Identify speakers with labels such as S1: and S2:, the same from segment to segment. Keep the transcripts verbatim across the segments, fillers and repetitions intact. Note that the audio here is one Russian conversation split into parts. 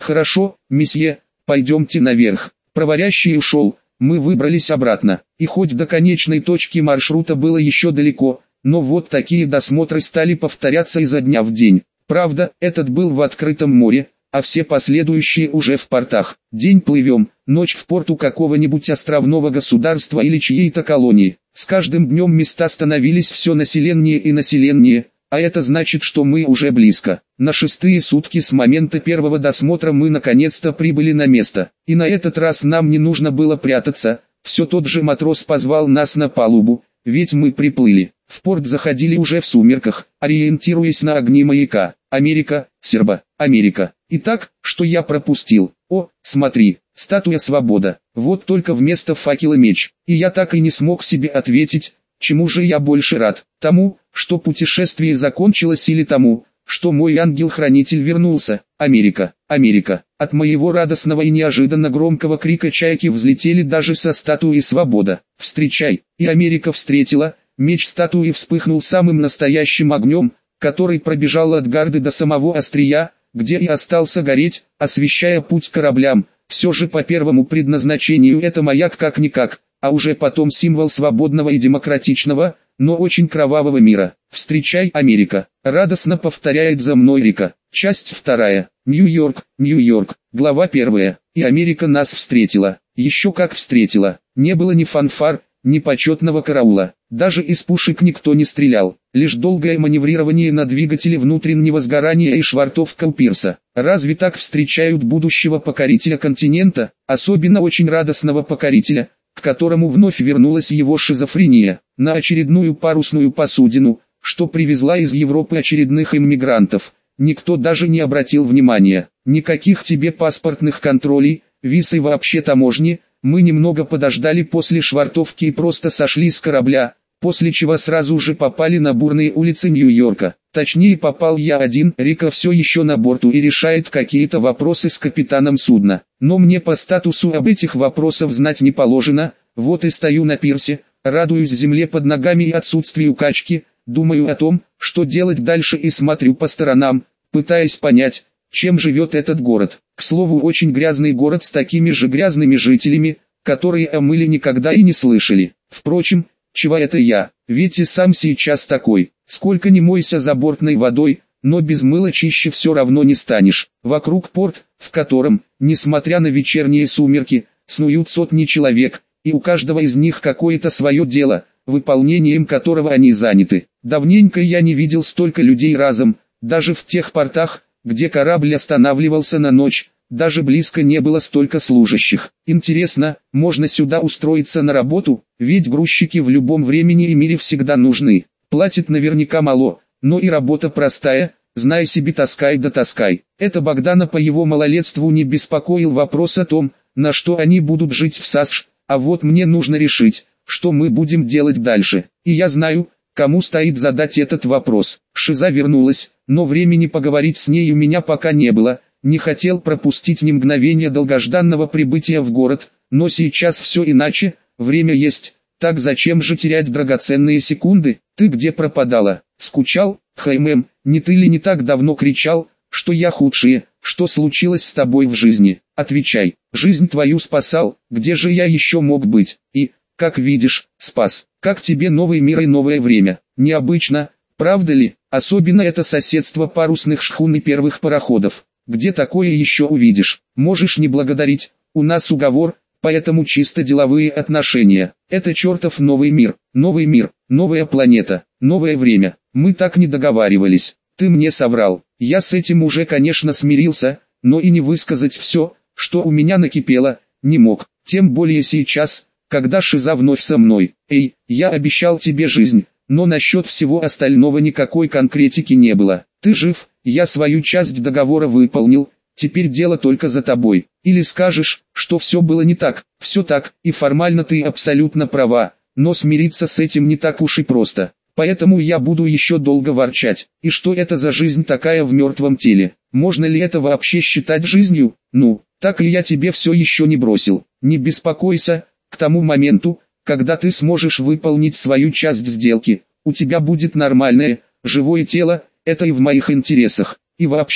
S1: Хорошо, месье, пойдемте наверх. Проводящий ушел, мы выбрались обратно, и хоть до конечной точки маршрута было еще далеко, но вот такие досмотры стали повторяться изо дня в день. Правда, этот был в открытом море, а все последующие уже в портах. День плывем, ночь в порту какого-нибудь островного государства или чьей-то колонии. С каждым днем места становились все населеннее и населеннее, а это значит, что мы уже близко. На шестые сутки с момента первого досмотра мы наконец-то прибыли на место. И на этот раз нам не нужно было прятаться, все тот же матрос позвал нас на палубу, ведь мы приплыли. В порт заходили уже в сумерках, ориентируясь на огни маяка. Америка, Серба, Америка. Итак, что я пропустил? О, смотри, статуя Свобода. Вот только вместо факела меч. И я так и не смог себе ответить, чему же я больше рад. Тому, что путешествие закончилось, или тому, что мой ангел-хранитель вернулся. Америка, Америка. От моего радостного и неожиданно громкого крика чайки взлетели даже со статуи Свобода. Встречай. И Америка встретила. Меч статуи вспыхнул самым настоящим огнем, который пробежал от гарды до самого острия, где и остался гореть, освещая путь кораблям. Все же по первому предназначению это маяк как-никак, а уже потом символ свободного и демократичного, но очень кровавого мира. «Встречай, Америка!» — радостно повторяет за мной Рика. Часть вторая. Нью-Йорк, Нью-Йорк. Глава первая. И Америка нас встретила. Еще как встретила. Не было ни фанфар, ни почетного караула. Даже из пушек никто не стрелял. Лишь долгое маневрирование на двигателе внутреннего сгорания и швартовка у пирса. Разве так встречают будущего покорителя континента, особенно очень радостного покорителя, к которому вновь вернулась его шизофрения, на очередную парусную посудину, что привезла из Европы очередных иммигрантов? Никто даже не обратил внимания. Никаких тебе паспортных контролей, виз и вообще таможни. Мы немного подождали после швартовки и просто сошли с корабля, после чего сразу же попали на бурные улицы Нью-Йорка. Точнее, попал я один. Рика все еще на борту и решает какие-то вопросы с капитаном судна. Но мне по статусу об этих вопросах знать не положено. Вот и стою на пирсе, радуюсь земле под ногами и отсутствию качки, думаю о том, что делать дальше, и смотрю по сторонам, пытаясь понять, чем живет этот город. К слову, очень грязный город с такими же грязными жителями, которые о мыле никогда и не слышали. Впрочем, чего это я, ведь и сам сейчас такой. Сколько ни мойся забортной водой, но без мыла чище все равно не станешь. Вокруг порт, в котором, несмотря на вечерние сумерки, снуют сотни человек, и у каждого из них какое-то свое дело, выполнением которого они заняты. Давненько я не видел столько людей разом, даже в тех портах, где корабль останавливался на ночь, даже близко не было столько служащих. Интересно, можно сюда устроиться на работу, ведь грузчики в любом времени и мире всегда нужны. Платят наверняка мало, но и работа простая, знай себе, таскай да таскай. Это Богдана по его малолетству не беспокоил вопрос о том, на что они будут жить в САСШ, а вот мне нужно решить, что мы будем делать дальше. И я знаю, кому стоит задать этот вопрос. Шиза вернулась, но времени поговорить с ней у меня пока не было. Не хотел пропустить ни мгновения долгожданного прибытия в город, но сейчас все иначе, время есть, так зачем же терять драгоценные секунды? Ты где пропадала? Скучал? Хаймэм, не ты ли не так давно кричал, что я худшее? Что случилось с тобой в жизни? Отвечай, жизнь твою спасал, где же я еще мог быть? И, как видишь, спас. Как тебе новый мир и новое время? Необычно, правда ли? Особенно это соседство парусных шхун и первых пароходов. Где такое еще увидишь? Можешь не благодарить, у нас уговор, поэтому чисто деловые отношения. Это чертов новый мир, новый мир, новая планета, новое время. Мы так не договаривались. Ты мне соврал. Я с этим уже, конечно, смирился, но и не высказать все, что у меня накипело, не мог. Тем более сейчас, когда Шиза вновь со мной. Эй, я обещал тебе жизнь, но насчет всего остального никакой конкретики не было. Ты жив, я свою часть договора выполнил, теперь дело только за тобой. Или скажешь, что все было не так, все так, и формально ты абсолютно права, но смириться с этим не так уж и просто. Поэтому я буду еще долго ворчать. И что это за жизнь такая в мертвом теле? Можно ли это вообще считать жизнью? Ну, так и я тебе все еще не бросил. Не беспокойся, к тому моменту, когда ты сможешь выполнить свою часть сделки, у тебя будет нормальное, живое тело, это и в моих интересах. И вообще,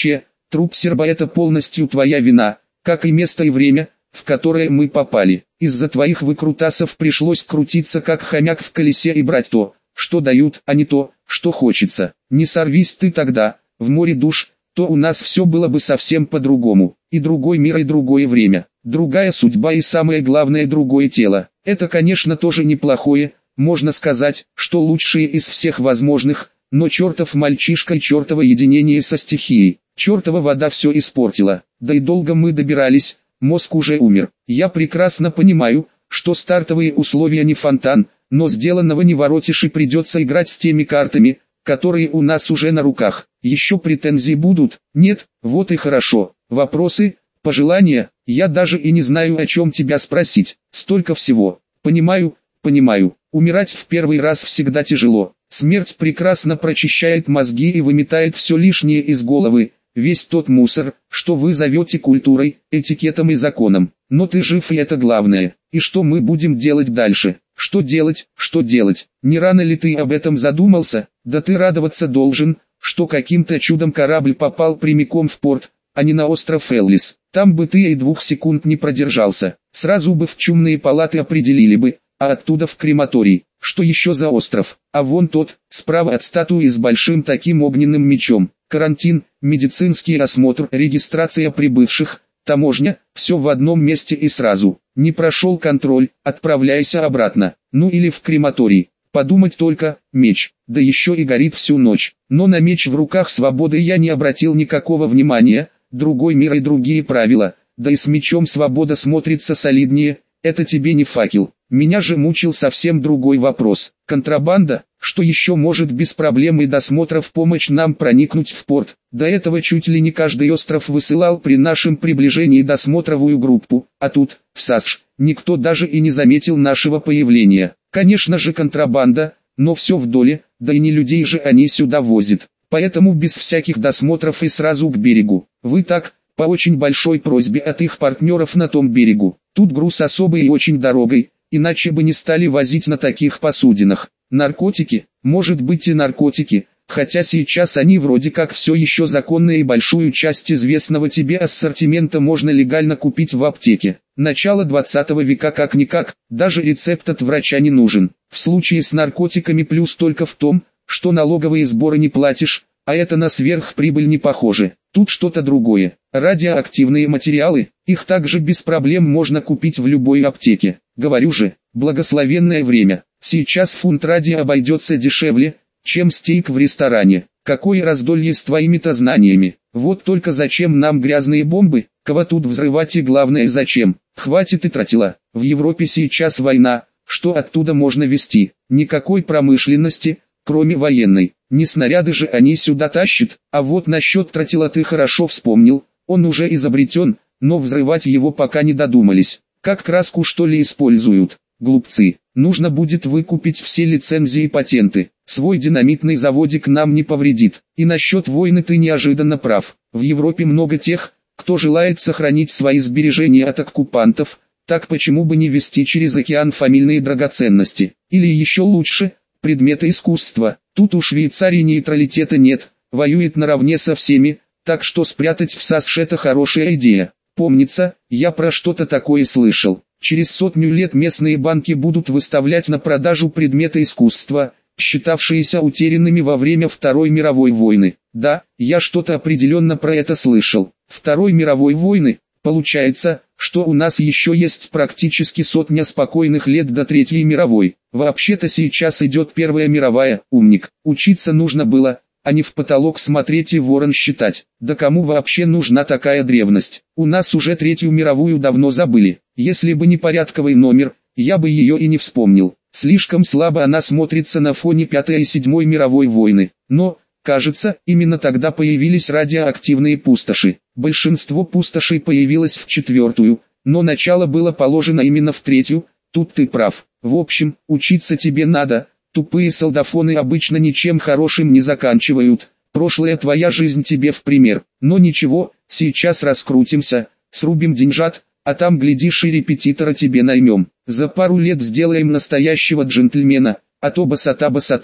S1: Труп серба — это полностью твоя вина, как и место и время, в которое мы попали. Из-за твоих выкрутасов пришлось крутиться как хомяк в колесе и брать то, что дают, а не то, что хочется. Не сорвись ты тогда, в море душ, то у нас все было бы совсем по-другому. И другой мир, и другое время, другая судьба и самое главное другое тело. Это, конечно, тоже неплохое, можно сказать, что лучшее из всех возможных, но чертов мальчишка и чертово единение со стихией. Чертова вода все испортила, да и долго мы добирались, мозг уже умер. Я прекрасно понимаю, что стартовые условия не фонтан, но сделанного не воротишь и придется играть с теми картами, которые у нас уже на руках. Еще претензии будут? Нет, вот и хорошо. Вопросы, пожелания, я даже и не знаю, о чем тебя спросить. Столько всего. Понимаю, понимаю. Умирать в первый раз всегда тяжело. Смерть прекрасно прочищает мозги и выметает все лишнее из головы. Весь тот мусор, что вы зовете культурой, этикетом и законом. Но ты жив, и это главное. И что мы будем делать дальше? Что делать, что делать? Не рано ли ты об этом задумался? Да ты радоваться должен, что каким-то чудом корабль попал прямиком в порт, а не на остров Эллис. Там бы ты и двух секунд не продержался. Сразу бы в чумные палаты определили бы, а оттуда в крематорий. Что еще за остров? А вон тот, справа от статуи с большим таким огненным мечом. Карантин, медицинский осмотр, регистрация прибывших, таможня, все в одном месте и сразу. Не прошел контроль, отправляйся обратно. Ну или в крематорий. Подумать только, меч, да еще и горит всю ночь. Но на меч в руках свободы я не обратил никакого внимания, другой мир и другие правила. Да и с мечом свобода смотрится солиднее, это тебе не факел. Меня же мучил совсем другой вопрос. Контрабанда, что еще может без проблем и досмотра в помощь нам проникнуть в порт? До этого чуть ли не каждый остров высылал при нашем приближении досмотровую группу, а тут, в САСШ, никто даже и не заметил нашего появления. Конечно же контрабанда, но все в доле, да и не людей же они сюда возят. Поэтому без всяких досмотров и сразу к берегу. Вы так, по очень большой просьбе от их партнеров на том берегу. Тут груз особый и очень дорогой, иначе бы не стали возить на таких посудинах. Наркотики, может быть и наркотики, хотя сейчас они вроде как все еще законные и большую часть известного тебе ассортимента можно легально купить в аптеке. Начало двадцатого века как-никак, даже рецепт от врача не нужен. В случае с наркотиками плюс только в том, что налоговые сборы не платишь, а это на сверхприбыль не похоже. Тут что-то другое. Радиоактивные материалы, их также без проблем можно купить в любой аптеке. Говорю же, благословенное время. Сейчас фунт радия обойдется дешевле, чем стейк в ресторане. Какое раздолье с твоими-то знаниями. Вот только зачем нам грязные бомбы, кого тут взрывать и главное зачем? Хватит и тратила. В Европе сейчас война, что оттуда можно везти? Никакой промышленности, кроме военной. Не снаряды же они сюда тащат, а вот насчет тротила ты хорошо вспомнил, он уже изобретен, но взрывать его пока не додумались. Как краску что ли используют? Глупцы. Нужно будет выкупить все лицензии и патенты. Свой динамитный заводик нам не повредит. И насчет войны ты неожиданно прав. В Европе много тех, кто желает сохранить свои сбережения от оккупантов, так почему бы не везти через океан фамильные драгоценности? Или еще лучше, предметы искусства. Тут у Швейцарии нейтралитета нет, воюет наравне со всеми, так что спрятать в САСШ это хорошая идея. Помнится, я про что-то такое слышал. Через сотню лет местные банки будут выставлять на продажу предметы искусства, считавшиеся утерянными во время Второй мировой войны. Да, я что-то определенно про это слышал. Второй мировой войны, получается, что у нас еще есть практически сотня спокойных лет до Третьей мировой. Вообще-то сейчас идет Первая мировая, умник. Учиться нужно было, а не в потолок смотреть и ворон считать. Да кому вообще нужна такая древность? У нас уже Третью мировую давно забыли. Если бы не порядковый номер, я бы ее и не вспомнил. Слишком слабо она смотрится на фоне Пятой и Седьмой мировой войны. Но, кажется, именно тогда появились радиоактивные пустоши. Большинство пустошей появилось в Четвертую, но начало было положено именно в Третью, тут ты прав. В общем, учиться тебе надо. Тупые солдафоны обычно ничем хорошим не заканчивают. Прошлая твоя жизнь тебе в пример. Но ничего, сейчас раскрутимся, срубим деньжат, а там глядишь и репетитора тебе наймем. За пару лет сделаем настоящего джентльмена, а то босота босотой.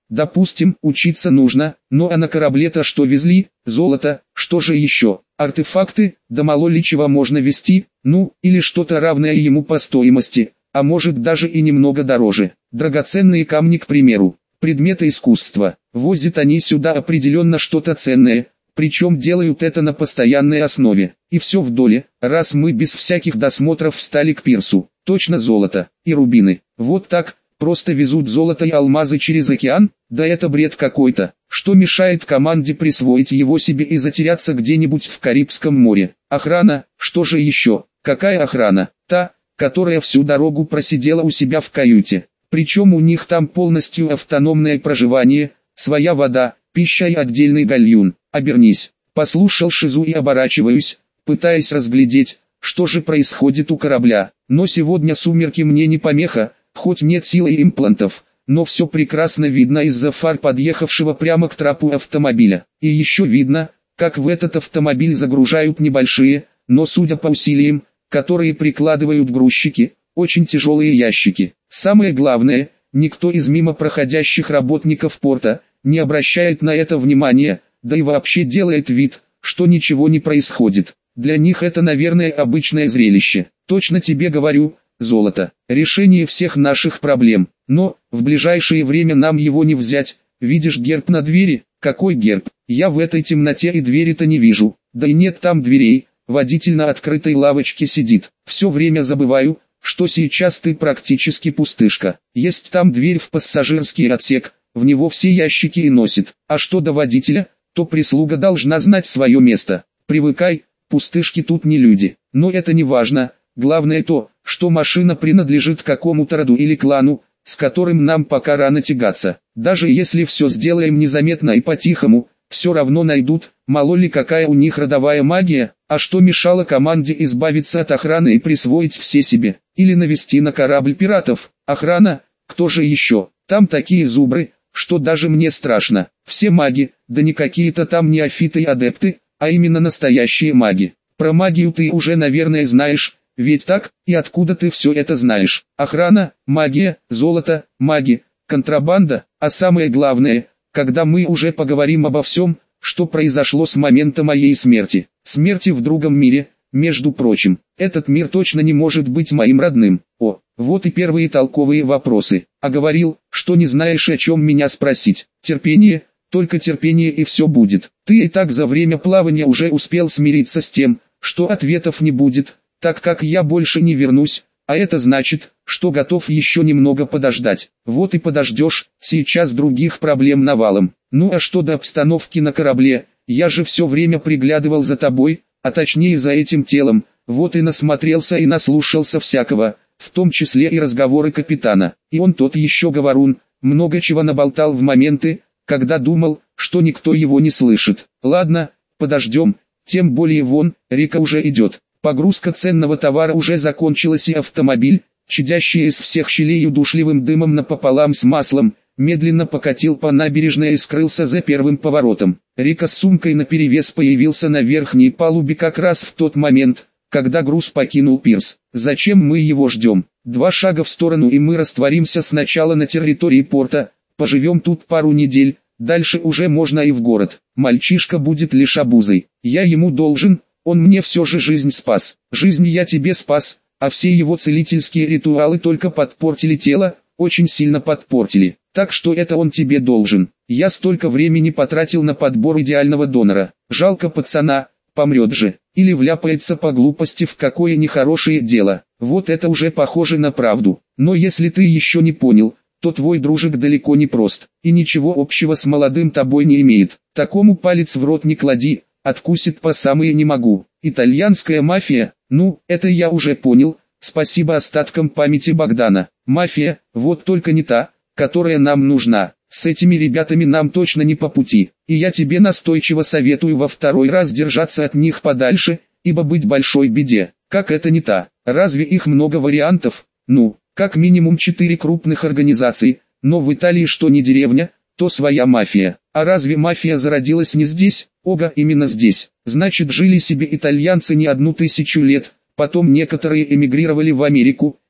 S1: Допустим, учиться нужно, но а на корабле-то что везли? Золото, что же еще? Артефакты, да мало ли чего можно везти, ну, или что-то равное ему по стоимости, а может даже и немного дороже. Драгоценные камни, к примеру, предметы искусства. Возят они сюда определенно что-то ценное, причем делают это на постоянной основе. И все в доле, раз мы без всяких досмотров встали к пирсу. Точно золото и рубины. Вот так, просто везут золото и алмазы через океан? Да это бред какой-то. Что мешает команде присвоить его себе и затеряться где-нибудь в Карибском море? Охрана, что же еще? Какая охрана? Та, которая всю дорогу просидела у себя в каюте. Причем у них там полностью автономное проживание, своя вода, пища и отдельный гальюн. Обернись. Послушал Шизу и оборачиваюсь, пытаясь разглядеть, что же происходит у корабля. Но сегодня сумерки мне не помеха, хоть нет силы и имплантов, но все прекрасно видно из-за фар подъехавшего прямо к трапу автомобиля. И еще видно, как в этот автомобиль загружают небольшие, но судя по усилиям, которые прикладывают грузчики, очень тяжелые ящики. Самое главное, никто из мимо проходящих работников порта не обращает на это внимания, да и вообще делает вид, что ничего не происходит. Для них это, наверное, обычное зрелище. Точно тебе говорю, золото – решение всех наших проблем. Но, в ближайшее время нам его не взять. Видишь герб на двери? Какой герб? Я в этой темноте и двери-то не вижу. Да и нет там дверей, водитель на открытой лавочке сидит. Все время забываю, что сейчас ты практически пустышка. Есть там дверь в пассажирский отсек, в него все ящики и носит. А что до водителя, то прислуга должна знать свое место. Привыкай, пустышки тут не люди. Но это не важно, главное то, что машина принадлежит какому-то роду или клану, с которым нам пока рано тягаться. Даже если все сделаем незаметно и по-тихому, все равно найдут, мало ли какая у них родовая магия, а что мешало команде избавиться от охраны и присвоить все себе, или навести на корабль пиратов. Охрана, кто же еще? Там такие зубры, что даже мне страшно. Все маги, да не какие-то там неофиты и адепты, а именно настоящие маги. Про магию ты уже, наверное, знаешь, ведь так? И откуда ты все это знаешь? Охрана, магия, золото, маги, контрабанда, а самое главное, когда мы уже поговорим обо всем, что произошло с момента моей смерти. Смерти в другом мире, между прочим. Этот мир точно не может быть моим родным. О, вот и первые толковые вопросы. А говорил, что не знаешь, о чем меня спросить. Терпение, только терпение, и все будет. Ты и так за время плавания уже успел смириться с тем, что ответов не будет, так как я больше не вернусь, а это значит, что готов еще немного подождать. Вот и подождешь, сейчас других проблем навалом. Ну а что до обстановки на корабле, я же все время приглядывал за тобой, а точнее за этим телом, вот и насмотрелся и наслушался всякого, в том числе и разговоры капитана. И он тот еще говорун, много чего наболтал в моменты, когда думал, что никто его не слышит. Ладно, подождем, тем более вон, Рика уже идет. Погрузка ценного товара уже закончилась, и автомобиль, чадящий из всех щелей удушливым дымом напополам с маслом, медленно покатил по набережной и скрылся за первым поворотом. Рика с сумкой наперевес появился на верхней палубе как раз в тот момент, когда груз покинул пирс. Зачем мы его ждем? Два шага в сторону, и мы растворимся сначала на территории порта, поживем тут пару недель, дальше уже можно и в город. Мальчишка будет лишь обузой. Я ему должен, он мне все же жизнь спас. Жизнь я тебе спас, а все его целительские ритуалы только подпортили тело, очень сильно подпортили. Так что это он тебе должен. Я столько времени потратил на подбор идеального донора. Жалко пацана, помрет же. Или вляпается по глупости в какое нехорошее дело. Вот это уже похоже на правду. Но если ты еще не понял, то твой дружек далеко не прост. И ничего общего с молодым тобой не имеет. Такому палец в рот не клади, откусит по самые не могу. Итальянская мафия, ну, это я уже понял. Спасибо остаткам памяти Богдана. Мафия, вот только не та, которая нам нужна. С этими ребятами нам точно не по пути. И я тебе настойчиво советую во второй раз держаться от них подальше, ибо быть большой беде. Как это не та? Разве их много вариантов? Ну, как минимум четыре крупных организации, но в Италии что не деревня, то своя мафия. А разве мафия зародилась не здесь? Ого, именно здесь. Значит, жили себе итальянцы не одну тысячу лет, потом некоторые эмигрировали в Америку,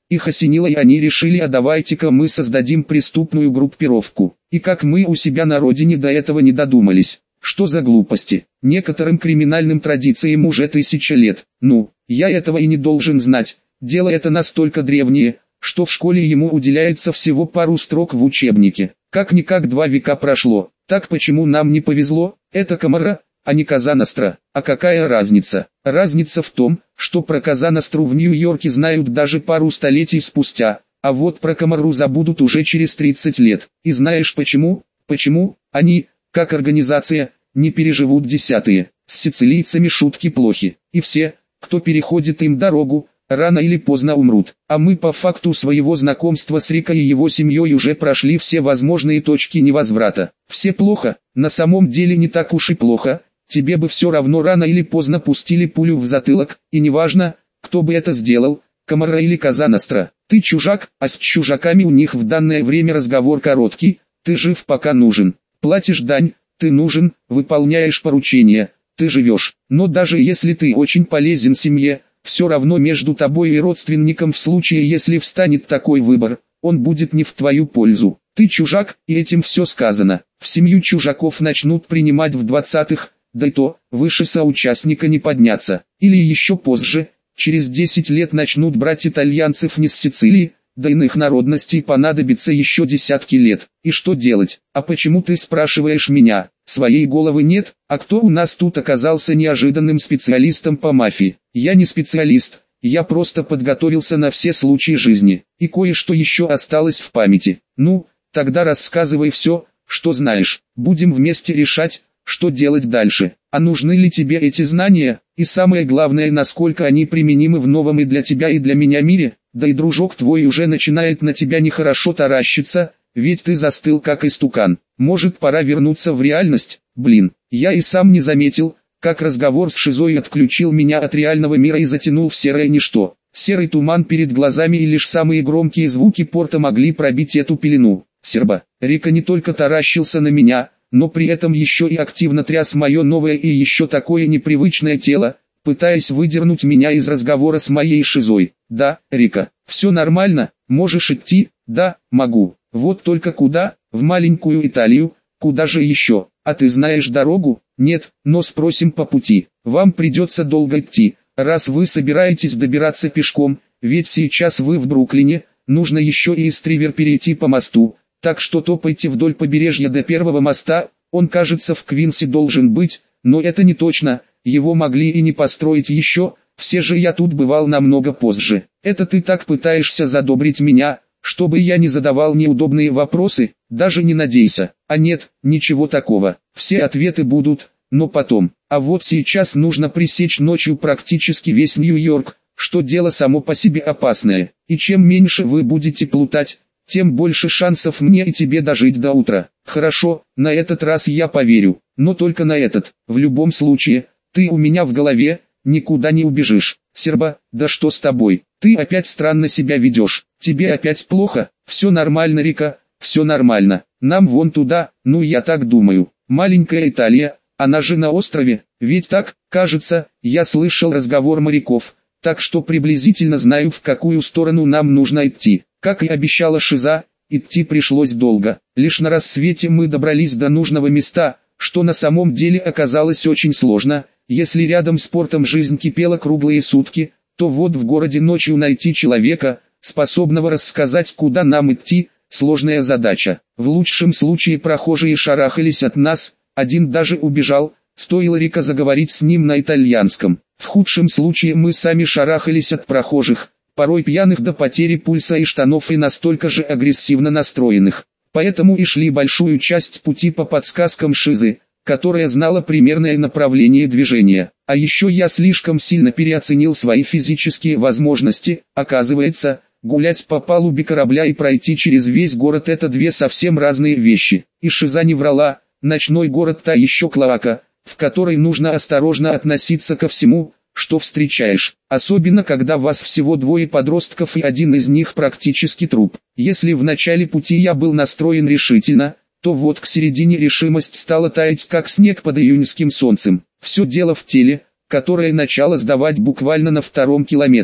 S1: Их осенило, и они решили: а давайте-ка мы создадим преступную группировку. И как мы у себя на родине до этого не додумались. Что за глупости? Некоторым криминальным традициям уже тысяча лет. Ну, я этого и не должен знать. Дело это настолько древнее, что в школе ему уделяется всего пару строк в учебнике. Как-никак два века прошло. Так почему нам не повезло? Это Каморра, а не Коза Ностра. А какая разница? Разница в том, что про Коза Ностру в Нью-Йорке знают даже пару столетий спустя, а вот про Каморру забудут уже через тридцать лет. И знаешь почему? Почему? Они, как организация, не переживут десятые. С сицилийцами шутки плохи. И все, кто переходит им дорогу, рано или поздно умрут. А мы по факту своего знакомства с Рико и его семьей уже прошли все возможные точки невозврата. Все плохо, на самом деле не так уж и плохо. Тебе бы все равно рано или поздно пустили пулю в затылок, и неважно, кто бы это сделал, Каморра или Коза Ностра. Ты чужак, а с чужаками у них в данное время разговор короткий. Ты жив, пока нужен. Платишь дань, ты нужен, выполняешь поручения, ты живешь. Но даже если ты очень полезен семье, все равно между тобой и родственником в случае, если встанет такой выбор, он будет не в твою пользу. Ты чужак, и этим все сказано. В семью чужаков начнут принимать в двадцатых, да и то, выше соучастника не подняться. Или еще позже, через десять лет начнут брать итальянцев не с Сицилии, до иных народностей понадобится еще десятки лет. И что делать? А почему ты спрашиваешь меня? Своей головы нет? А кто у нас тут оказался неожиданным специалистом по мафии? Я не специалист, я просто подготовился на все случаи жизни. И кое-что еще осталось в памяти. Ну, тогда рассказывай все, что знаешь. Будем вместе решать, что делать дальше. А нужны ли тебе эти знания? И самое главное, насколько они применимы в новом и для тебя, и для меня мире? Да и дружок твой уже начинает на тебя нехорошо таращиться, ведь ты застыл как истукан. Может, пора вернуться в реальность? Блин, я и сам не заметил, как разговор с Шизой отключил меня от реального мира и затянул в серое ничто. Серый туман перед глазами, и лишь самые громкие звуки порта могли пробить эту пелену. Серба, Рико не только таращился на меня, но при этом еще и активно тряс мое новое и еще такое непривычное тело, пытаясь выдернуть меня из разговора с моей Шизой. Да, Рико, все нормально, можешь идти? Да, могу. Вот только куда? В маленькую Италию? Куда же еще? А ты знаешь дорогу? Нет, но спросим по пути. Вам придется долго идти, раз вы собираетесь добираться пешком, ведь сейчас вы в Бруклине, нужно еще и из Тривер перейти по мосту. Так что топайте вдоль побережья до первого моста, он, кажется, в Квинсе должен быть, но это не точно, его могли и не построить еще, все же я тут бывал намного позже. Это ты так пытаешься задобрить меня, чтобы я не задавал неудобные вопросы? Даже не надейся. А нет, ничего такого, все ответы будут, но потом. А вот сейчас нужно пресечь ночью практически весь Нью-Йорк, что дело само по себе опасное, и чем меньше вы будете плутать, тем больше шансов мне и тебе дожить до утра. Хорошо, на этот раз я поверю, но только на этот. В любом случае, ты у меня в голове, никуда не убежишь. Серба, да что с тобой? Ты опять странно себя ведешь. Тебе опять плохо? Все нормально, Рико, все нормально. Нам вон туда, ну я так думаю. Маленькая Италия, она же на острове, ведь так, кажется, я слышал разговор моряков, так что приблизительно знаю, в какую сторону нам нужно идти. Как и обещала Шиза, идти пришлось долго. Лишь на рассвете мы добрались до нужного места, что на самом деле оказалось очень сложно. Если рядом с портом жизнь кипела круглые сутки, то вот в городе ночью найти человека, способного рассказать, куда нам идти, сложная задача. В лучшем случае прохожие шарахались от нас, один даже убежал, стоило Рико заговорить с ним на итальянском. В худшем случае мы сами шарахались от прохожих, порой пьяных до потери пульса и штанов и настолько же агрессивно настроенных. Поэтому и шли большую часть пути по подсказкам Шизы, которая знала примерное направление движения. А еще я слишком сильно переоценил свои физические возможности. Оказывается, гулять по палубе корабля и пройти через весь город — это две совсем разные вещи. И Шиза не врала, ночной город — та еще клоака, в которой нужно осторожно относиться ко всему, что встречаешь, особенно когда вас всего двое подростков и один из них практически труп. Если в начале пути я был настроен решительно, то вот к середине решимость стала таять как снег под июньским солнцем. Все дело в теле, которое начало сдавать буквально на втором километре.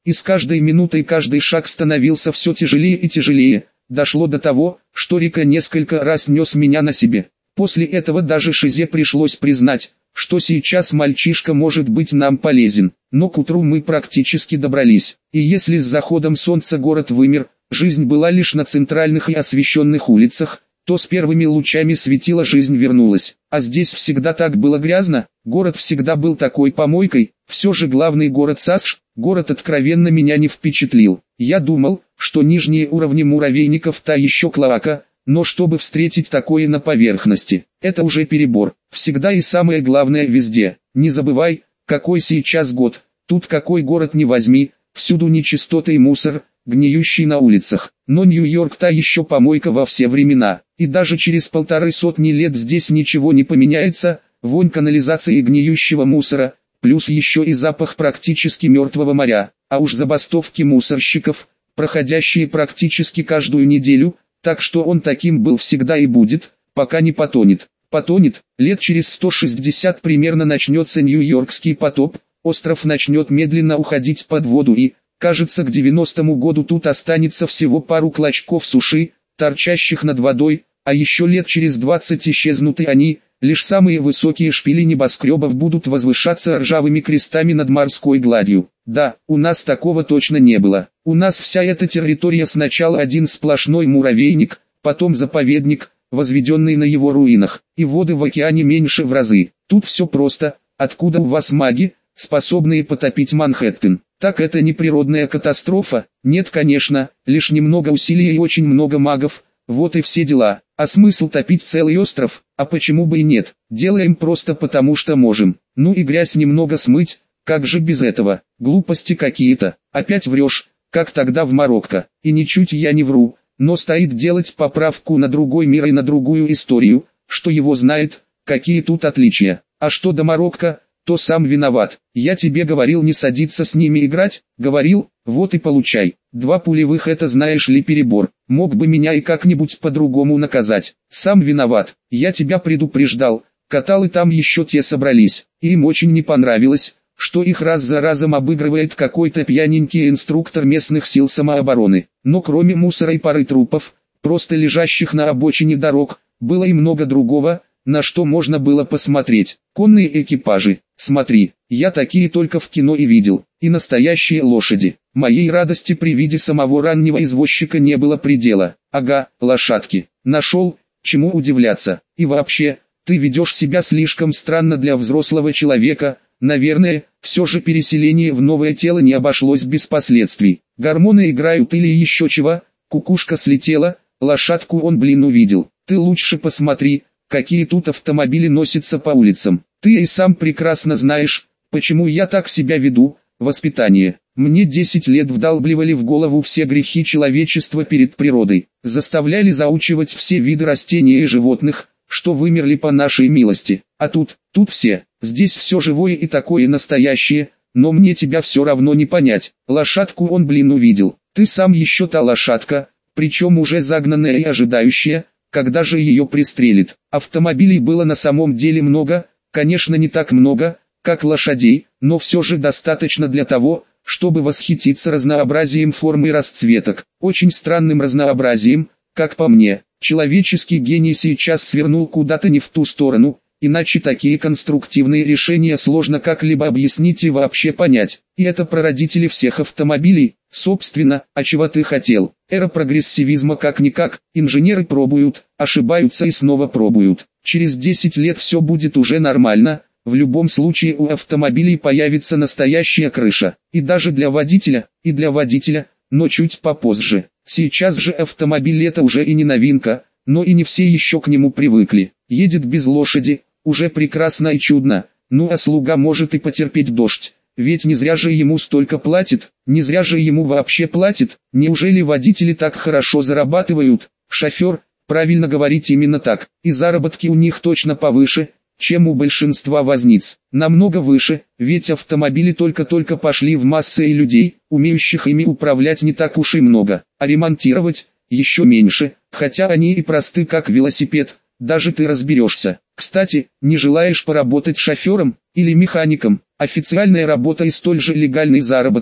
S1: и с каждой минутой каждый шаг становился все тяжелее и тяжелее. Дошло до того, что Рика несколько раз нес меня на себе. После этого даже Шизе пришлось признать, что сейчас мальчишка может быть нам полезен. Но к утру мы практически добрались. И если с заходом солнца город вымер, жизнь была лишь на центральных и освещенных улицах, то с первыми лучами светила жизнь вернулась. А здесь всегда так было грязно, город всегда был такой помойкой. Все же главный город Сасш, город откровенно меня не впечатлил. Я думал, что нижние уровни муравейников та еще клоака, но чтобы встретить такое на поверхности, это уже перебор. Всегда и самое главное везде. Не забывай, какой сейчас год, тут какой город не возьми, всюду нечистота и мусор, гниющий на улицах. Но Нью-Йорк та еще помойка во все времена, и даже через полторы сотни лет здесь ничего не поменяется, вонь канализации и гниющего мусора, плюс еще и запах практически мертвого моря, а уж забастовки мусорщиков, проходящие практически каждую неделю, так что он таким был всегда и будет, пока не потонет. Потонет, лет через сто шестьдесят примерно начнется Нью-Йоркский потоп, остров начнет медленно уходить под воду и, кажется, к девяностому году тут останется всего пару клочков суши, торчащих над водой, а еще лет через двадцать исчезнут и они, лишь самые высокие шпили небоскребов будут возвышаться ржавыми крестами над морской гладью. Да, у нас такого точно не было. У нас вся эта территория сначала один сплошной муравейник, потом заповедник, возведенный на его руинах, и воды в океане меньше в разы. Тут все просто, откуда у вас маги, способные потопить Манхэттен? Так это не природная катастрофа? Нет, конечно, лишь немного усилий и очень много магов, вот и все дела. А смысл топить целый остров? А почему бы и нет? Делаем просто потому что можем. Ну и грязь немного смыть, как же без этого? Глупости какие-то. Опять врешь, как тогда в Марокко. И ничуть я не вру, но стоит делать поправку на другой мир и на другую историю, что его знает, какие тут отличия. А что до Марокко, то сам виноват. Я тебе говорил не садиться с ними играть, говорил, вот и получай. Два пулевых это знаешь ли перебор. Мог бы меня и как-нибудь по-другому наказать. Сам виноват. Я тебя предупреждал. Каталы там еще те собрались. И им очень не понравилось, что их раз за разом обыгрывает какой-то пьяненький инструктор местных сил самообороны. Но кроме мусора и пары трупов, просто лежащих на обочине дорог, было и много другого, на что можно было посмотреть. Конные экипажи. Смотри, я такие только в кино и видел. И настоящие лошади. Моей радости при виде самого раннего извозчика не было предела. Ага, лошадки. Нашел, чему удивляться. И вообще, ты ведешь себя слишком странно для взрослого человека. Наверное, все же переселение в новое тело не обошлось без последствий. Гормоны играют или еще чего, кукушка слетела, лошадку он, блин, увидел. Ты лучше посмотри, какие тут автомобили носятся по улицам. Ты и сам прекрасно знаешь, почему я так себя веду. Воспитание. Мне десять лет вдалбливали в голову все грехи человечества перед природой. Заставляли заучивать все виды растений и животных, что вымерли по нашей милости. А тут, тут все, здесь все живое и такое настоящее, но мне тебя все равно не понять. Лошадку он, блин, увидел. Ты сам еще та лошадка, причем уже загнанная и ожидающая, когда же ее пристрелит. Автомобилей было на самом деле много, конечно не так много, как лошадей, но все же достаточно для того, чтобы восхититься разнообразием форм и расцветок. Очень странным разнообразием, как по мне. Человеческий гений сейчас свернул куда-то не в ту сторону, иначе такие конструктивные решения сложно как-либо объяснить и вообще понять. И это прародители всех автомобилей. Собственно, а чего ты хотел? Эра прогрессивизма как-никак, инженеры пробуют, ошибаются и снова пробуют. Через десять лет все будет уже нормально, в любом случае у автомобилей появится настоящая крыша. И даже для водителя, и для водителя, но чуть попозже. Сейчас же автомобиль это уже и не новинка, но и не все еще к нему привыкли. Едет без лошади, уже прекрасно и чудно, ну а слуга может и потерпеть дождь. Ведь не зря же ему столько платит, не зря же ему вообще платит. Неужели водители так хорошо зарабатывают? Шофер, правильно говорить именно так, и заработки у них точно повыше, чем у большинства возниц. Намного выше, ведь автомобили только-только пошли в массы и людей, умеющих ими управлять не так уж и много, а ремонтировать еще меньше, хотя они и просты как велосипед, даже ты разберешься. Кстати, не желаешь поработать шофером или механиком? Официальная работа и столь же легальный заработок,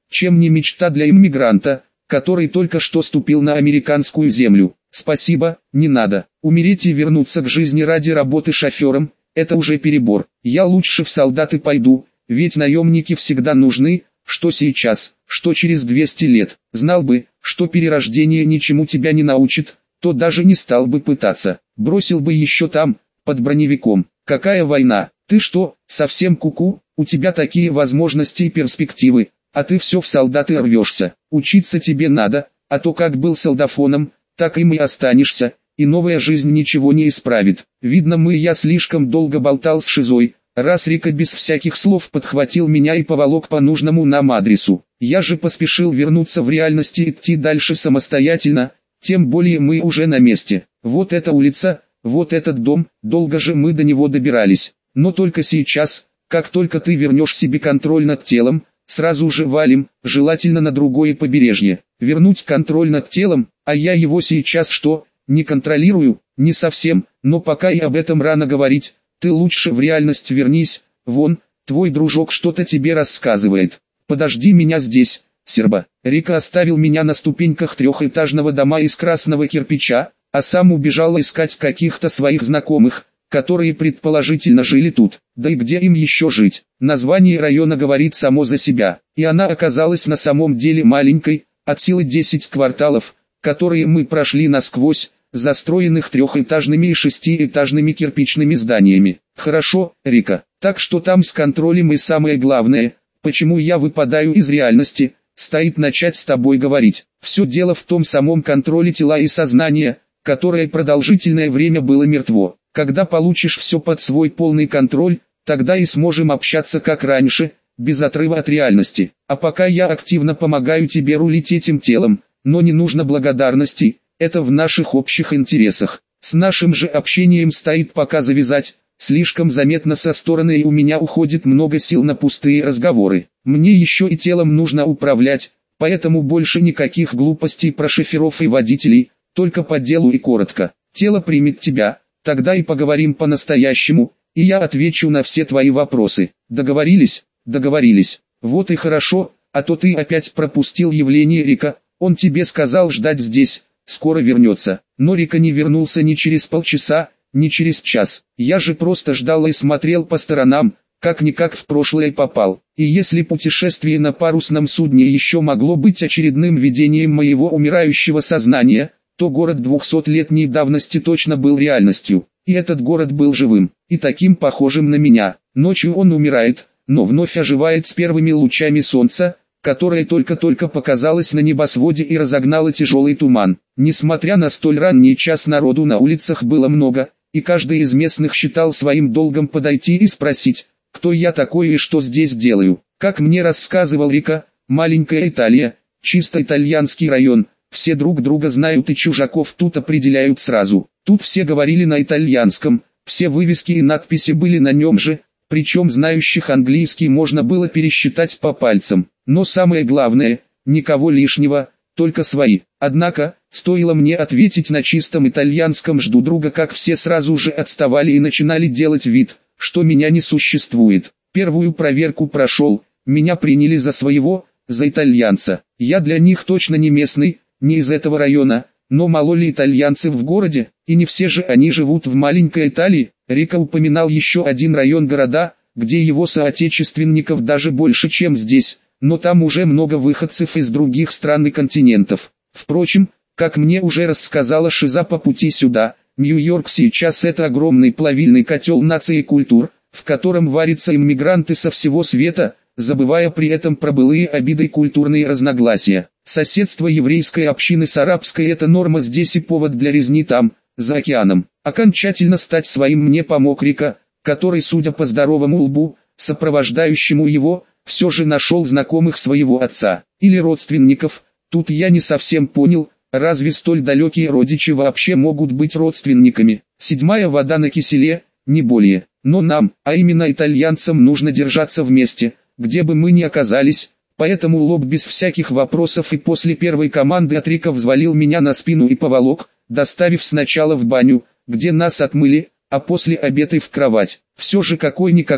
S1: чем не мечта для иммигранта, который только что ступил на американскую землю. Спасибо, не надо. Умереть и вернуться к жизни ради работы шофером – это уже перебор. Я лучше в солдаты пойду, ведь наемники всегда нужны, что сейчас, что через двести лет. Знал бы, что перерождение ничему тебя не научит, то даже не стал бы пытаться. Бросил бы еще там, под броневиком. Какая война? Ты что, совсем куку? У тебя такие возможности и перспективы, а ты все в солдаты рвешься. Учиться тебе надо, а то как был солдафоном, так им и останешься, и новая жизнь ничего не исправит. Видно, мы я слишком долго болтал с Шизой, раз Рика без всяких слов подхватил меня и поволок по нужному нам адресу. Я же поспешил вернуться в реальность и идти дальше самостоятельно, тем более мы уже на месте. Вот эта улица, вот этот дом, долго же мы до него добирались. Но только сейчас, как только ты вернешь себе контроль над телом, сразу же валим, желательно на другое побережье. Вернуть контроль над телом, а я его сейчас что, не контролирую? Не совсем, но пока и об этом рано говорить. Ты лучше в реальность вернись, вон, твой дружок что-то тебе рассказывает. Подожди меня здесь, Серба. Рика оставил меня на ступеньках трехэтажного дома из красного кирпича, а сам убежал искать каких-то своих знакомых, которые предположительно жили тут. Да и где им еще жить? Название района говорит само за себя, и она оказалась на самом деле маленькой, от силы десять кварталов, которые мы прошли насквозь, застроенных трехэтажными и шестиэтажными кирпичными зданиями. Хорошо, Рика, так что там с контролем и самое главное, почему я выпадаю из реальности, стоит начать с тобой говорить. Все дело в том самом контроле тела и сознания, которое продолжительное время было мертво. Когда получишь все под свой полный контроль, тогда и сможем общаться как раньше, без отрыва от реальности. А пока я активно помогаю тебе рулить этим телом, но не нужно благодарности, это в наших общих интересах. С нашим же общением стоит пока завязать, слишком заметно со стороны и у меня уходит много сил на пустые разговоры. Мне еще и телом нужно управлять, поэтому больше никаких глупостей про шоферов и водителей, только по делу и коротко. Тело примет тебя. Тогда и поговорим по-настоящему, и я отвечу на все твои вопросы. Договорились? Договорились. Вот и хорошо, а то ты опять пропустил явление Рика, он тебе сказал ждать здесь, скоро вернется. Но Рика не вернулся ни через полчаса, ни через час. Я же просто ждал и смотрел по сторонам, как-никак в прошлое попал. И если путешествие на парусном судне еще могло быть очередным видением моего умирающего сознания, то город двухсотлетней давности точно был реальностью, и этот город был живым, и таким похожим на меня. Ночью он умирает, но вновь оживает с первыми лучами солнца, которое только-только показалось на небосводе и разогнало тяжелый туман. Несмотря на столь ранний час, народу на улицах было много, и каждый из местных считал своим долгом подойти и спросить, кто я такой и что здесь делаю. Как мне рассказывал Рика, маленькая Италия, чисто итальянский район, все друг друга знают и чужаков тут определяют сразу. Тут все говорили на итальянском, все вывески и надписи были на нем же, причем знающих английский можно было пересчитать по пальцам. Но самое главное, никого лишнего, только свои. Однако, стоило мне ответить на чистом итальянском «жду друга», как все сразу же отставали и начинали делать вид, что меня не существует. Первую проверку прошел, меня приняли за своего, за итальянца. Я для них точно не местный, не из этого района, но мало ли итальянцев в городе, и не все же они живут в маленькой Италии. Рика упоминал еще один район города, где его соотечественников даже больше, чем здесь, но там уже много выходцев из других стран и континентов. Впрочем, как мне уже рассказала Шиза по пути сюда, Нью-Йорк сейчас это огромный плавильный котел наций и культур, в котором варятся иммигранты со всего света, забывая при этом про былые обиды и культурные разногласия. Соседство еврейской общины с арабской – это норма здесь и повод для резни там, за океаном. Окончательно стать своим мне помог Рика, который, судя по здоровому лбу, сопровождающему его, все же нашел знакомых своего отца, или родственников. Тут я не совсем понял, разве столь далекие родичи вообще могут быть родственниками. Седьмая вода на киселе, не более. Но нам, а именно итальянцам, нужно держаться вместе, где бы мы ни оказались. Поэтому лоб без всяких вопросов и после первой команды от Рика взвалил меня на спину и поволок, доставив сначала в баню, где нас отмыли, а после обед и в кровать. Все же какой-никакой,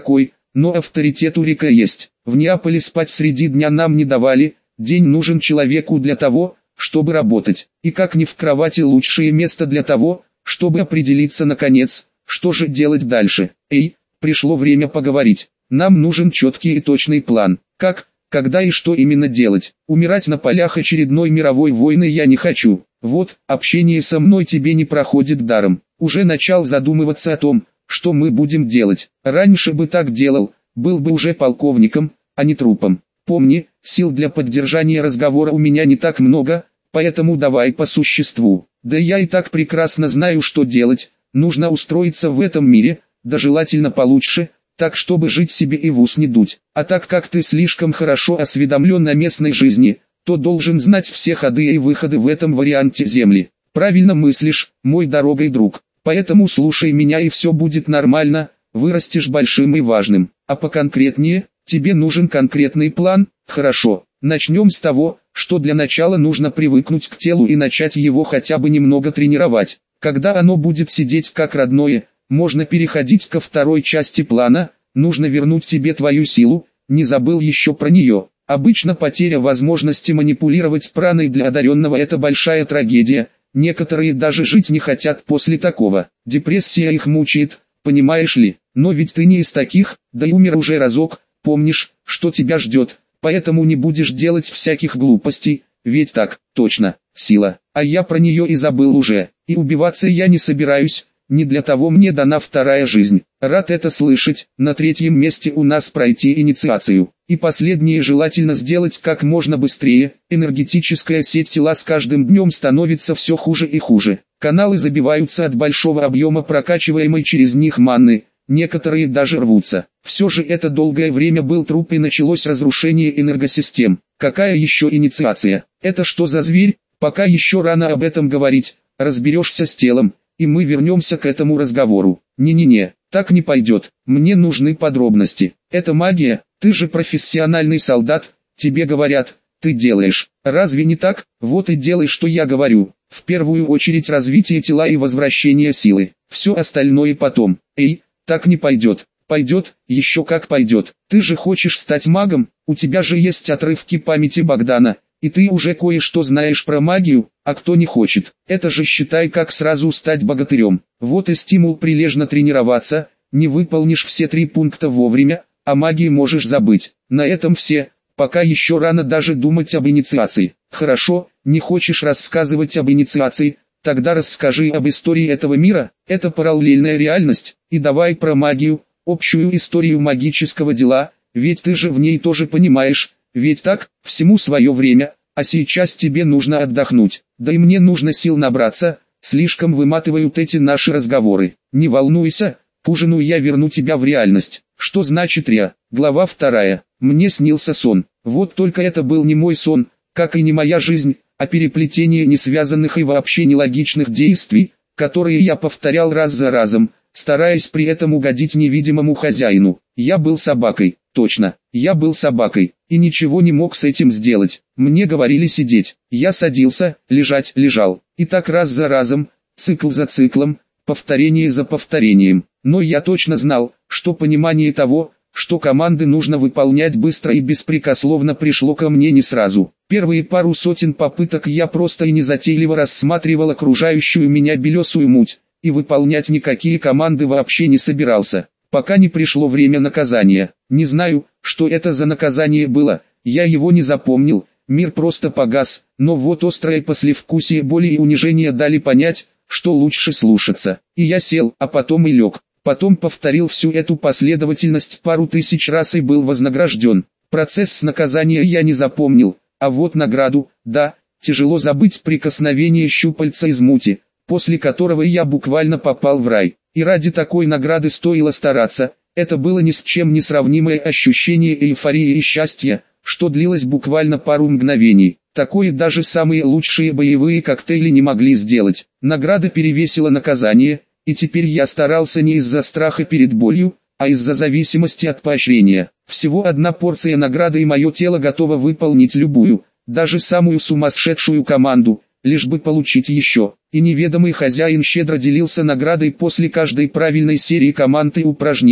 S1: но авторитет у Рика есть. В Неаполе спать среди дня нам не давали, день нужен человеку для того, чтобы работать. И как ни в кровати лучшее место для того, чтобы определиться наконец, что же делать дальше. Эй, пришло время поговорить. Нам нужен четкий и точный план. Как, когда и что именно делать. Умирать на полях очередной мировой войны я не хочу. Вот, общение со мной тебе не проходит даром. Уже начал задумываться о том, что мы будем делать. Раньше бы так делал, был бы уже полковником, а не трупом. Помни, сил для поддержания разговора у меня не так много, поэтому давай по существу. Да я и так прекрасно знаю, что делать. Нужно устроиться в этом мире, да желательно получше, так чтобы жить себе и в ус не дуть. А так как ты слишком хорошо осведомлен о местной жизни, то должен знать все ходы и выходы в этом варианте земли. Правильно мыслишь, мой дорогой друг. Поэтому слушай меня и все будет нормально, вырастешь большим и важным. А поконкретнее, тебе нужен конкретный план. Хорошо, начнем с того, что для начала нужно привыкнуть к телу и начать его хотя бы немного тренировать. Когда оно будет сидеть как родное, можно переходить ко второй части плана. Нужно вернуть тебе твою силу, не забыл еще про нее. Обычно потеря возможности манипулировать праной для одаренного – это большая трагедия. Некоторые даже жить не хотят после такого. Депрессия их мучает, понимаешь ли. Но ведь ты не из таких, да и умер уже разок, помнишь, что тебя ждет. Поэтому не будешь делать всяких глупостей, ведь так, точно, сила. А я про нее и забыл уже. И убиваться я не собираюсь, не для того мне дана вторая жизнь. Рад это слышать. На третьем месте у нас пройти инициацию. И последнее желательно сделать как можно быстрее. Энергетическая сеть тела с каждым днем становится все хуже и хуже. Каналы забиваются от большого объема прокачиваемой через них манны. Некоторые даже рвутся. Все же это долгое время был труп и началось разрушение энергосистем. Какая еще инициация? Это что за зверь? Пока еще рано об этом говорить. Разберешься с телом, и мы вернемся к этому разговору. Не-не-не, так не пойдет. Мне нужны подробности. Это магия, ты же профессиональный солдат, тебе говорят, ты делаешь. Разве не так? Вот и делай, что я говорю. В первую очередь развитие тела и возвращение силы. Все остальное потом. Эй, так не пойдет. Пойдет, еще как пойдет. Ты же хочешь стать магом, у тебя же есть отрывки памяти Богдана, и ты уже кое-что знаешь про магию, а кто не хочет. Это же считай как сразу стать богатырем. Вот и стимул прилежно тренироваться, не выполнишь все три пункта вовремя, о магии можешь забыть. На этом все, пока еще рано даже думать об инициации. Хорошо, не хочешь рассказывать об инициации, тогда расскажи об истории этого мира, это параллельная реальность, и давай про магию, общую историю магического дела, ведь ты же в ней тоже понимаешь, ведь так, всему свое время, а сейчас тебе нужно отдохнуть, да и мне нужно сил набраться, слишком выматывают эти наши разговоры. Не волнуйся, к ужину я верну тебя в реальность. Что значит ре? Глава вторая. Мне снился сон, вот только это был не мой сон, как и не моя жизнь, а переплетение несвязанных и вообще нелогичных действий, которые я повторял раз за разом, стараясь при этом угодить невидимому хозяину. Я был собакой, точно, я был собакой, и ничего не мог с этим сделать. Мне говорили сидеть, я садился, лежать, лежал, и так раз за разом, цикл за циклом, повторение за повторением. Но я точно знал, что понимание того, что команды нужно выполнять быстро и беспрекословно, пришло ко мне не сразу. Первые пару сотен попыток я просто и незатейливо рассматривал окружающую меня белесую муть, и выполнять никакие команды вообще не собирался, пока не пришло время наказания. Не знаю, что это за наказание было, я его не запомнил, мир просто погас, но вот острое послевкусие боли и унижения дали понять, что лучше слушаться. И я сел, а потом и лег. Потом повторил всю эту последовательность пару тысяч раз и был вознагражден. Процесс с наказания я не запомнил, а вот награду, да, тяжело забыть прикосновение щупальца из мути, после которого я буквально попал в рай. И ради такой награды стоило стараться. Это было ни с чем не сравнимое ощущение эйфории и счастья, что длилось буквально пару мгновений. Такое даже самые лучшие боевые коктейли не могли сделать. Награда перевесила наказание, и теперь я старался не из-за страха перед болью, а из-за зависимости от поощрения. Всего одна порция награды, и мое тело готово выполнить любую, даже самую сумасшедшую команду, лишь бы получить еще. И неведомый хозяин щедро делился наградой после каждой правильной серии команд и упражнений.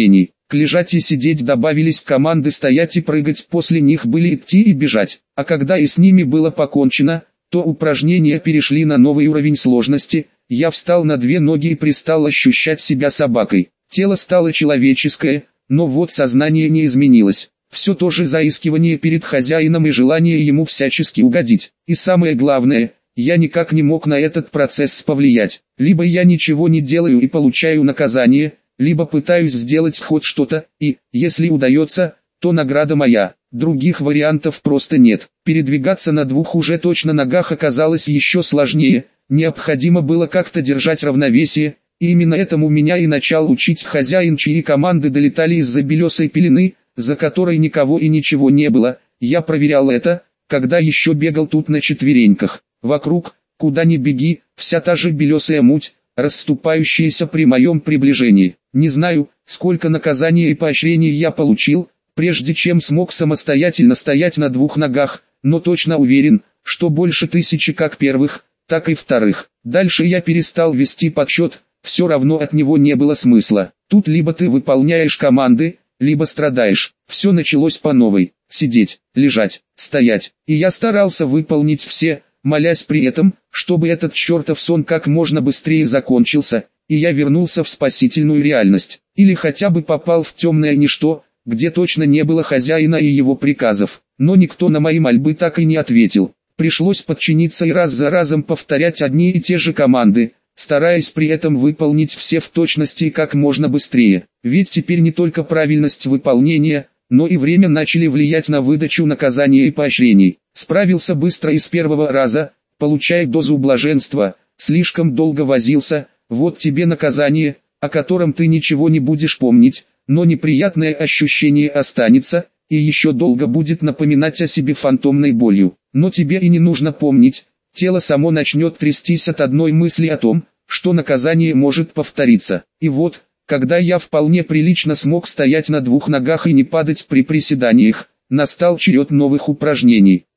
S1: К лежать и сидеть добавились команды стоять и прыгать, после них были идти и бежать. А когда и с ними было покончено, то упражнения перешли на новый уровень сложности. Я встал на две ноги и перестал ощущать себя собакой. Тело стало человеческое, но вот сознание не изменилось. Все то же заискивание перед хозяином и желание ему всячески угодить. И самое главное, я никак не мог на этот процесс повлиять. Либо я ничего не делаю и получаю наказание, либо пытаюсь сделать хоть что-то, и, если удается, то награда моя. Других вариантов просто нет. Передвигаться на двух уже точно ногах оказалось еще сложнее. Необходимо было как-то держать равновесие, и именно этому меня и начал учить хозяин, чьи команды долетали из-за белесой пелены, за которой никого и ничего не было. Я проверял это, когда еще бегал тут на четвереньках. Вокруг, куда ни беги, вся та же белесая муть, расступающаяся при моем приближении. Не знаю, сколько наказаний и поощрений я получил, прежде чем смог самостоятельно стоять на двух ногах, но точно уверен, что больше тысячи как первых, так и вторых. Дальше я перестал вести подсчет, все равно от него не было смысла. Тут либо ты выполняешь команды, либо страдаешь. Все началось по новой: сидеть, лежать, стоять. И я старался выполнить все, молясь при этом, чтобы этот чертов сон как можно быстрее закончился, и я вернулся в спасительную реальность. Или хотя бы попал в темное ничто, где точно не было хозяина и его приказов. Но никто на мои мольбы так и не ответил. Пришлось подчиниться и раз за разом повторять одни и те же команды, стараясь при этом выполнить все в точности и как можно быстрее. Ведь теперь не только правильность выполнения, но и время начали влиять на выдачу наказания и поощрений. Справился быстро и с первого раза, получая дозу блаженства. Слишком долго возился, вот тебе наказание, о котором ты ничего не будешь помнить, но неприятное ощущение останется, и еще долго будет напоминать о себе фантомной болью. Но тебе и не нужно помнить, тело само начнет трястись от одной мысли о том, что наказание может повториться. И вот, когда я вполне прилично смог стоять на двух ногах и не падать при приседаниях, настал черед новых упражнений.